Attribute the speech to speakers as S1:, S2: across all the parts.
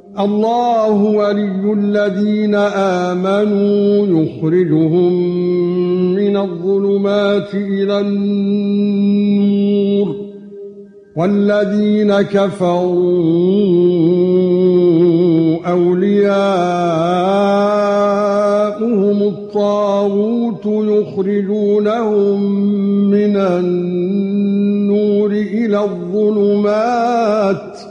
S1: الله ولي الذين آمنوا يخرجهم من الظلمات إلى النور والذين كفروا أولياؤهم الطاغوت يخرجونهم من النور إلى الظلمات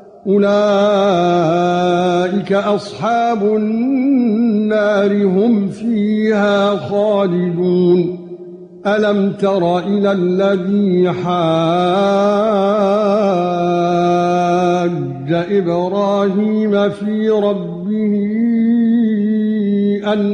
S1: أولئك أصحاب النار هم فيها خالدون ألم تر إلى الذي حاج إبراهيم في ربه أن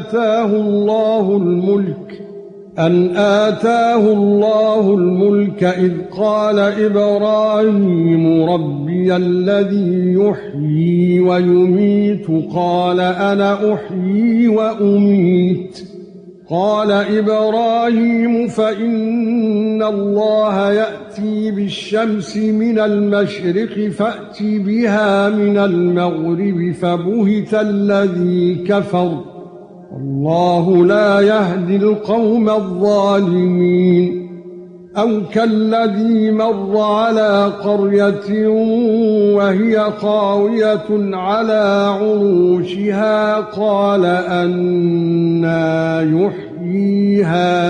S1: آتاه الله الملك إذ قال إبراهيم ربي الذي يحيي ويميت قال أنا أحيي وأميت قال إبراهيم فإن الله يأتي بالشمس من المشرق فأت بها من المغرب فبهت الذي كفر والله لا يهدي القوم الظالمين أو كالذي مر على قرية وهي خاوية على عروشها قال أنى يحيي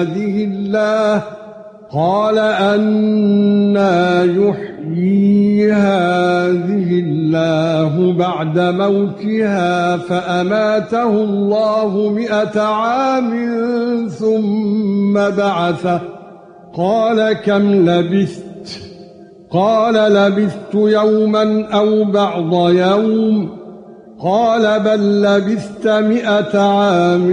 S1: هذه الله بعد موتها فأماته الله 100 عام ثم بعثه قال كم لبثت قال لبثت يوما أو بعض يوم قال بل لبثت 100 عام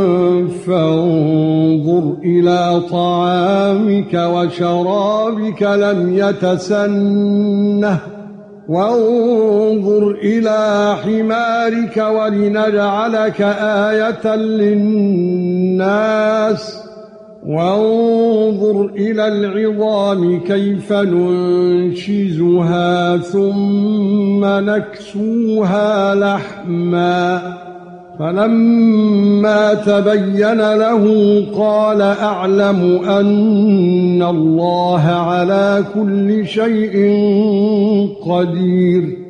S1: فانظر إلى طعامك وشرابك لم يتسنه وانظر إلى حمارك ولنجعلك آية للناس وانظر إلى العظام كيف ننشزها ثم نكسوها لحما فلما تبين له قال أعلم أن الله على كل شيء قدير